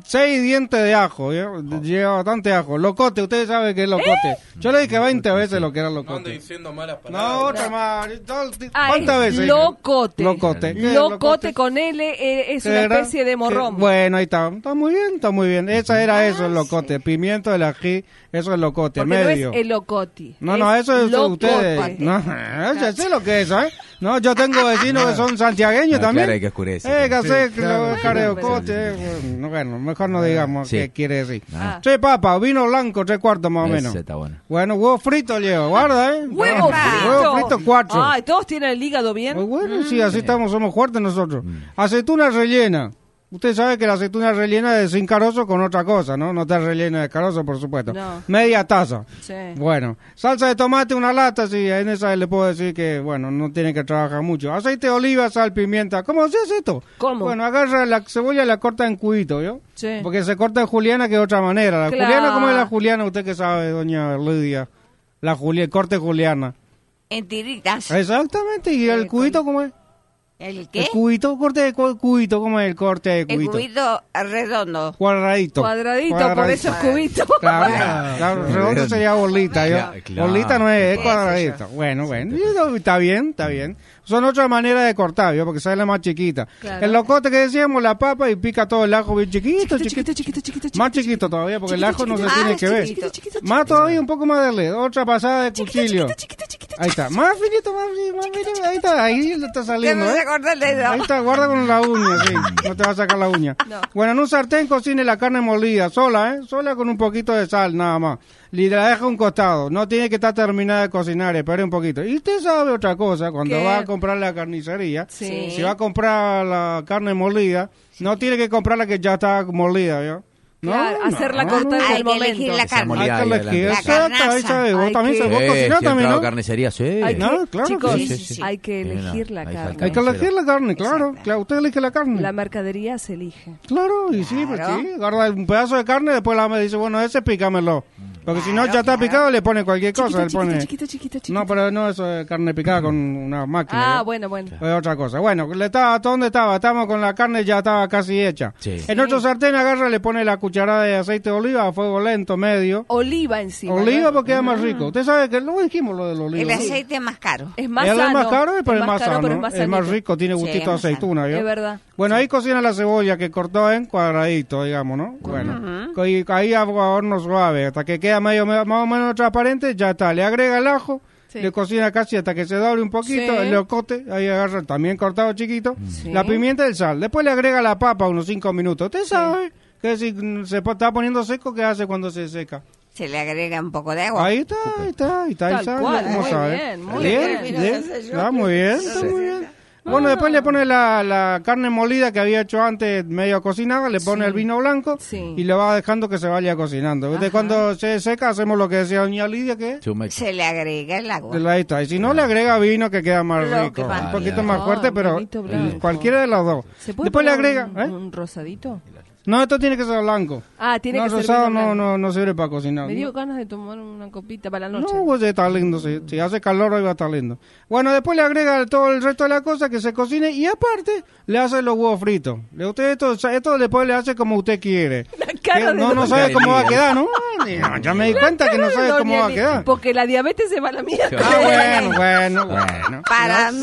6 dientes de ajo, lleva bastante ajo. Locote, ustedes saben qué es locote. Yo le dije 20 veces lo que era No ando locote. diciendo malas palabras. No, otra más. Ah, ¿Cuántas es veces? locote. Locote. ¿Qué es Locote con L es una ¿Era? especie de morrón. Bueno, ahí está. Está muy bien, está muy bien. Esa era eso, el locote. Pimiento, el ají, eso es locote, Porque medio. no es el locoti. No, eso es locote. ustedes. No, ya sé lo que es, ¿eh? No, yo tengo vecinos que son santiagueños también. Claro, hay que oscurecer. Que sé, claro. careocote. Bueno, mejor no digamos Sí. qué quiere decir. Ah. Sí, papa, vino blanco, 3/4 más o menos. Ese está bueno. Bueno, huevo frito llevo, guarda, ¿eh? Huevo frito. Huevo frito 4. Ay, todos tienen el hígado bien. Muy bueno, sí, así estamos, somos fuertes nosotros. Aceituna rellena. Usted sabe que la aceituna rellena es sin carozo con otra cosa, ¿no? No está rellena de carozo, por supuesto. No. Media taza. Sí. Bueno, salsa de tomate, una lata, sí, en esa le puedo decir que, bueno, no tiene que trabajar mucho. Aceite de oliva, sal, pimienta. ¿Cómo se hace esto? ¿Cómo? Bueno, agarra la cebolla y la corta en cubitos, ¿yo? Sí. Porque se corta en juliana que de otra manera. La Claro. juliana, ¿cómo es la juliana? Usted que sabe, doña Lidia. La corte juliana. En tiritas. Exactamente, ¿y el cubito cómo es? ¿El qué? El cubito, corte de cubito, ¿cómo es el corte de El cubito? cubito redondo. Cuadradito. Cuadradito, por eso es cubito. Claro, redondo sería bolita. Claro. Bolita no es, es Sí, cuadradito. Bueno, y está bien, está bien. Son otras maneras de cortar, ¿vio? Porque sale más chiquita. Claro. El locote que decíamos, la papa y pica todo el ajo bien chiquito, chiquito. Chiquito. Más chiquito todavía, porque el ajo no se chiquito. tiene Ah, que ver. chiquito. Más todavía, un poco más de led. Otra pasada de cuchillo. Ahí está. Más finito, más finito. Ahí está, ahí le está Que saliendo, no ¿eh? se corta el dedo. Ahí está, guarda con la uña, sí. No te va a sacar la uña. No. Bueno, en un sartén cocine la carne molida, sola, ¿eh? Sola con un poquito de sal, nada más. Y la deja a un costado. No tiene que estar terminada de cocinar, espere un poquito. Y usted sabe otra cosa, cuando ¿Qué? va a comprar la carnicería, Sí. si va a comprar la carne molida, no tiene que comprar la que ya está molida, ¿yo? No, Claro, hacerla cortar en Hay el que elegir momento. la Esa carne. molida Hay que ahí elegir, adelante. exacto, ahí carnaza. sabe. Vos Hay también que- sabés, vos Sí, cocinás si también, entraba ¿no? carnicería, sí. Hay que, No, claro, chicos, sí. hay que elegir la Ahí carne. falta Hay que elegir la carne, claro. Claro, usted elige la carne. La mercadería se elige. Claro, y sí, pues Claro. sí, agarra un pedazo de carne, después la me dice, bueno, ese pícamelo. Porque si no ya está picado, le pone cualquier cosa. Le pone... Chiquito. No, pero no, eso es carne picada con una máquina. Ah, ¿no? bueno. Es otra cosa. Bueno, ¿dónde estaba? Estamos con la carne, ya estaba casi hecha. Sí. En otro sartén agarra, le pone la cucharada de aceite de oliva a fuego lento, medio. Oliva encima. Oliva ¿no? porque es más rico. Usted sabe que no dijimos lo del oliva. El ¿no? aceite es más caro. Es más Es sano. más caro, pero es más caro, sano. pero Es más sanito. rico, tiene Sí, gustito de es más aceituna. ¿vio? Es verdad. Bueno, ahí cocina la cebolla que cortó en cuadradito, digamos, ¿no? Bueno, y ahí a horno suave, hasta que queda medio más o menos transparente, ya está. Le agrega el ajo, Sí. le cocina casi hasta que se doble un poquito, Sí. el locote, ahí agarra también cortado chiquito, Sí. la pimienta y el sal. Después le agrega la papa unos 5 minutos. Usted sabe que si se está poniendo seco, ¿qué hace cuando se seca? Se le agrega un poco de agua. Ahí está, el Tal sal, cual, ¿cómo muy sabe? bien, muy bien. bien. Está muy bien, está muy bien. Bueno, después le pone la carne molida que había hecho antes, medio cocinada, le pone el vino blanco Sí. y le va dejando que se vaya cocinando. De cuando se seca, hacemos lo que decía doña Lidia, que Se le agrega el agua. ahí está. Y si no, le agrega vino que queda más Lo rico. que va. Un poquito más Ah, fuerte, pero vinito blanco. cualquiera de los dos. ¿Se puede Después le poner agrega... un rosadito? No, esto tiene que ser blanco. Ah, tiene no, que ser rosado vino blanco. no sirve para cocinar. Me dio ganas de tomar una copita para la noche. No, pues está lindo, si hace calor hoy va a estar lindo. Bueno, después le agrega todo el resto de la cosa que se cocine y aparte le hace los huevos fritos. Usted esto después le hace como usted quiere. cara Que de no doña sabe cómo va a Lidia. quedar, ¿no? Ya me di cuenta que no sabe cómo va a quedar. Porque la diabetes se va a la mierda. Ah, bueno. Para mí,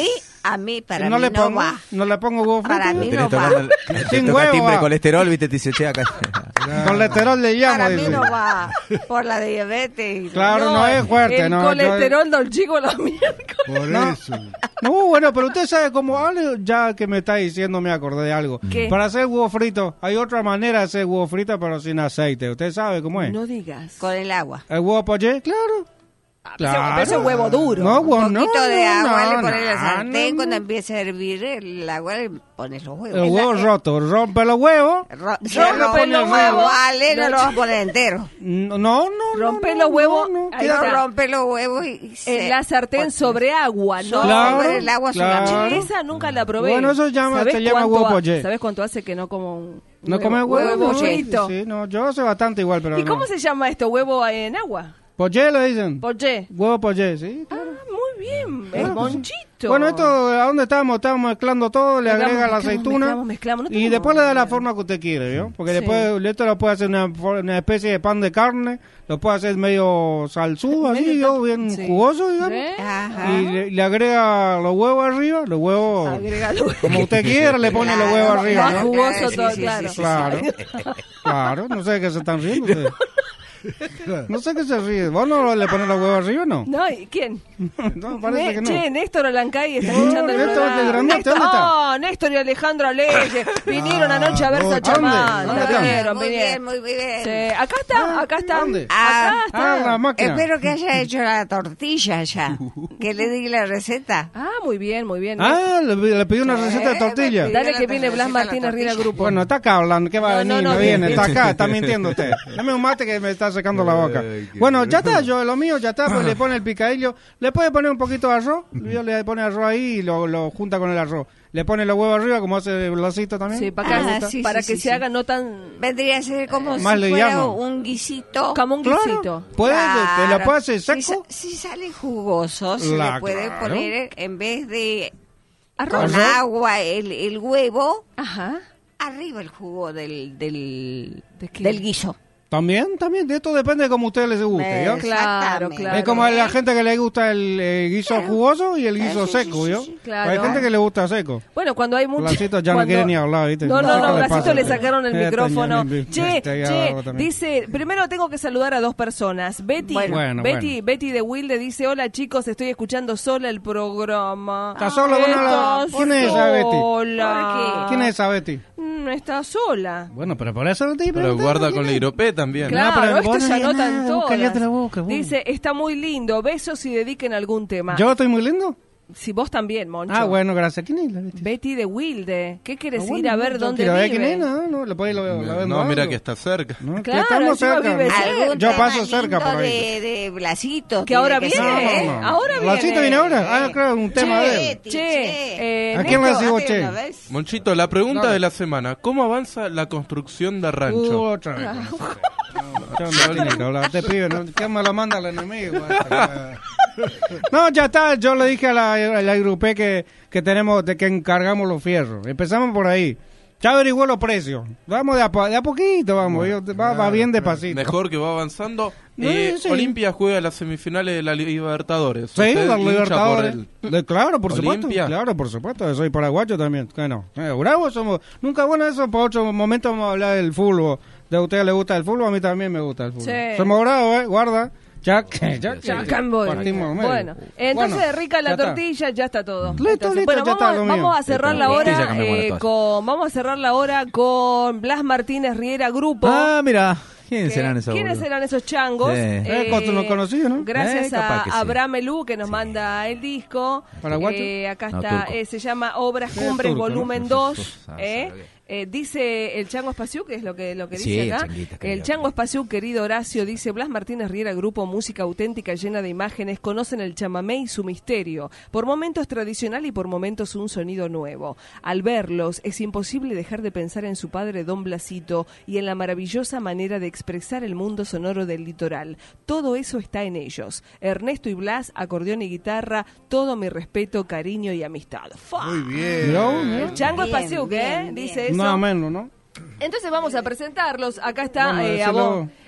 A mí, para no mí le no pongo, va. no le pongo huevo frito. Para mí Tenés no va. tomando Sin toca huevo, timbre va. colesterol, viste, te dice, che, acá. Colesterol le llamo, Para mí dice. no va. Por la diabetes. Claro, no es fuerte, el no. colesterol del chico la miércoles. Por No. eso. No, bueno, pero usted sabe cómo, ya que me está diciendo, me acordé de algo. ¿Qué? Para hacer huevo frito, hay otra manera de hacer huevo frito, pero sin aceite. ¿Usted sabe cómo es? No digas. Con el agua. ¿El huevo poché? Claro. Pero ese es huevo duro. No, Un huevo, poquito no, de agua, no, le pones la no, sartén. no. Cuando empiece a hervir el agua, le pones los huevos. El huevo roto, rompe los huevos. Si Rompe no pones los huevos, huevos. vale, no lo vas a poner entero. No. Rompe no, los huevos. no, no. Ahí No está. rompe los huevos y En la sartén sobre agua, ¿no? Sobre el agua claro. solamente. Esa nunca la probé. Bueno, eso se llama ¿Sabés huevo cuánto poché. ¿Sabes cuánto hace que no como un ¿No come huevo? No, frito? sí, no, yo sé bastante igual, pero ¿Y no. cómo se llama esto? ¿Huevo en agua? Poché le dicen. Poché. Huevo poché, sí. Ah, muy bien. Claro El que sí. monchito. Bueno, esto, ¿a dónde estamos? Estamos mezclando todo, le Mezclamos, agrega la mezclamos, aceituna mezclamos. No y tengo después le da la idea. forma que usted quiere, ¿vio? Porque Sí. después esto lo puede hacer una especie de pan de carne, lo puede hacer medio salsudo, así, Medio ¿vio? Bien sí. jugoso, digamos. ¿Eh? Ajá. Y le agrega los huevos arriba, los huevos, Agrégalo. como usted quiera, le pone los huevos arriba, Más ¿no? jugoso Sí, todo, sí, claro. sí, sí. Claro, claro, no sé de qué se están riendo ustedes. No sé qué se ríe. ¿Vos no le pones los huevos arriba o no? No, ¿y quién? No, parece que no. Che, Néstor Olancay está No, escuchando el Néstor, programa. qué grandote, Néstor, ¿dónde está? oh, Néstor y Alejandro Aleye vinieron anoche a ver ¿dónde? Sachamán. ¿Dónde están? Vinieron, Muy bien, vinieron. muy bien. Sí, acá está, acá está. ¿Dónde? Acá está. La máquina. Espero que haya hecho la tortilla ya. Que le di la receta. Ah, muy bien, muy bien. Le pidió una receta de tortilla. Dale que viene Blas Martínez Riera Grupo. Bueno, está acá hablando, ¿qué va a No, venir? no, No viene, bien. está acá, está mintiendo usted. Dame un mate que me está secando la boca. Bueno, ya está, lo mío ya está, pues le pone el picadillo, le puede poner un poquito de arroz, yo le pone arroz ahí y lo junta con el arroz. Le pone los huevos arriba, como hace el Blasito también. Sí, para que, sí, para sí, que sí, se sí. haga no tan... Vendría a ser como Más si fuera liviano. un guisito. Como un guisito. Puede, te lo puede hacer Si, seco. si sale jugoso, se La- le puede claro. poner, en vez de Arroz. con agua el huevo, Ajá. arriba el jugo del ¿De qué? También, guiso. de esto depende de cómo a ustedes les guste, ¿yo? Claro, Exactamente. claro. Es como a la gente que le gusta el guiso jugoso y el guiso Sí, sí, seco, sí, ¿yo? sí, claro. Hay gente que le gusta seco. Bueno, cuando hay mucho... Blasito ya no cuando- quiere ni hablar, ¿viste? No, No sé qué le Blasito pasa. le sacaron el Este micrófono. ya Che, algo también. dice, primero tengo que saludar a dos personas. Betty, Bueno. Betty de Wilde dice, hola chicos, estoy escuchando sola el programa. ¿Está sola? Bueno, Estás ¿quién es esa Betty? sola. ¿Quién es esa Betty? Está sola. Bueno, pero por eso no te Pero guarda con la iropé también. Claro, pero esto vos no ya digas notan nada, todas. cállate la boca, vos. Dice, está muy lindo, besos y dediquen algún tema. ¿Yo estoy muy lindo? Si vos también, Moncho. Ah, bueno, gracias. ¿Quién es la Betty? Betty de Wilde. ¿Qué querés Ah, bueno, ir a ver yo dónde quiero ver vive? quién es, no, le puede ir la vendo No, mira algo. que está cerca. No, que Claro, estamos encima cerca. vive ¿no? cerca. Algún Yo tema paso cerca por lindo ahí. de Blasito. Que ahora tiene viene, ser, ¿eh? Ahora Blasito viene. viene ahora. Ah, claro, un tema de él. Che, ¿A quién le Néstor, decís vos, che? una vez. Monchito, la pregunta Dale. de la semana. ¿Cómo avanza la construcción de rancho? Otra vez. Yo no tiene que hablar. Este pibe, ¿no? ¿Qué me lo manda el enemigo? No, ya está. Yo le dije a la grupé que tenemos, de que encargamos los fierros. Empezamos por ahí. Ya averiguó los precios. Vamos de a poquito, vamos. Va bien despacito. Mejor que va avanzando. Sí. Olimpia juega las semifinales de la Libertadores. Sí, ¿Usted los hincha Libertadores. por el- Claro, por supuesto. Olimpia? Claro, por supuesto. Soy paraguayo también. ¿Qué no? Bravo somos. Nunca, bueno, eso por otro momento vamos a hablar del fútbol. ¿De a ustedes les gusta el fútbol? A mí también me gusta el fútbol. Sí. Somos bravos, guarda. Ya Camboy. partimos medio. Bueno, entonces Bueno, rica la ya está. tortilla, ya está todo. Listo, Entonces, listo, bueno, ya está lo mío. vamos a cerrar la Listo. hora Ya cambiamos la toalla. vamos a cerrar la hora con Blas Martínez Riera Grupo. Ah, mira. ¿Quiénes que- serán esos? ¿Quiénes boludo? serán esos changos? Sí. Lo conocí, ¿no? Gracias capaz a que sí. Abraham Elú que nos manda el disco. ¿Paraguayo? Acá No, está, turco. se llama Obras Sí, Cumbres turco, ¿no? Volumen No sé, 2. sos- sabe. Dice el Chango Espaciú, que es lo que Sí, dice el acá. changuita, El querido. Chango Espaciú, querido Horacio, dice: Blas Martínez Riera Grupo, música auténtica llena de imágenes, conocen el chamamé y su misterio. Por momentos tradicional y por momentos un sonido nuevo. Al verlos, es imposible dejar de pensar en su padre Don Blasito y en la maravillosa manera de expresar el mundo sonoro del litoral. Todo eso está en ellos. Ernesto y Blas, acordeón y guitarra, todo mi respeto, cariño y amistad. ¡Fua! Muy bien. El Chango Bien, Espaciú, ¿qué? bien, bien. Dice eso. Más o menos, ¿no? Entonces vamos a presentarlos. Acá está Bueno, a decilo. vos.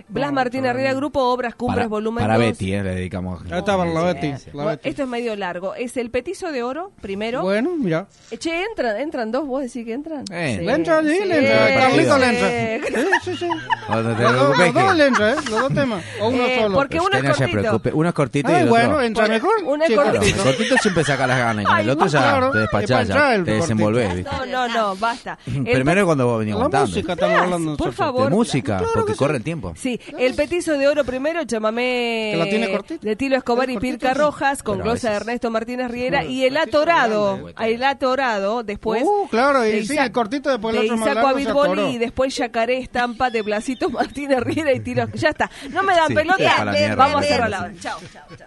Blas Martínez Riera, Grupo Obras Cumbres, volumen Para 2. Betty, le dedicamos. Ahí estaba la Betty. Bueno, esto es medio largo. Es el petizo de oro, primero. Bueno, mira. Che, entran dos, vos decís que entran. Le entra, sí, le entra. Carlito le entra. Sí. Los Los dos le entra, Los dos temas. O uno solo. Porque uno Usted es no se cortito. preocupe. Uno es cortito y Ay, el bueno, otro... entra mejor. Uno es Sí, cortito. El cortito siempre saca las ganas y con Ay, el otro ya claro, te despachás, es para ya entrar te el desenvolvés, ¿viste? No, basta. Primero cuando vos venías La contando. música estamos hablando Por nosotros. favor. De música, Claro porque que sí. corre el tiempo. Sí, el petizo de oro primero, chamamé ¿Que la tiene cortita? de Tilo Escobar y ¿Cortito? Pirca Rojas, con Pero a glosa de veces- Ernesto Martínez Riera, y el atorado, después Claro, de y sí, Isa- el cortito después de el otro más Isaco largo se Abitbol atoró. y después Yacaré Estampa de Blasito Martínez Riera y Tilo. Ya está, no me dan Sí, pelota, para la mierda, vamos a sí. cerrar la hora. Chao.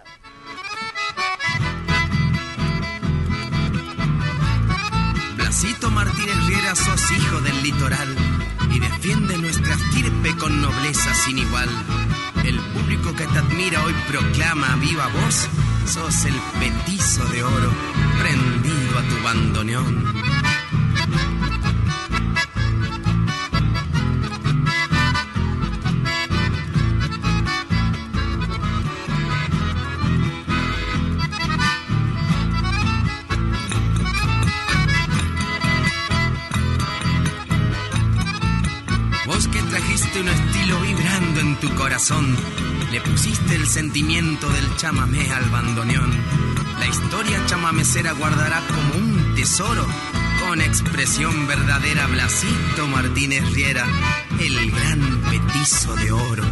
Blasito Martínez Riera, sos hijo del litoral y defiende nuestra estirpe con nobleza sin igual. El público que te admira hoy proclama viva voz, sos el petizo de oro prendido a tu bandoneón. Vos que trajiste un estilo vibrando en tu corazón, le pusiste el sentimiento del chamamé al bandoneón. La historia chamamecera guardará como un tesoro, con expresión verdadera, Blasito Martínez Riera, el gran petizo de oro.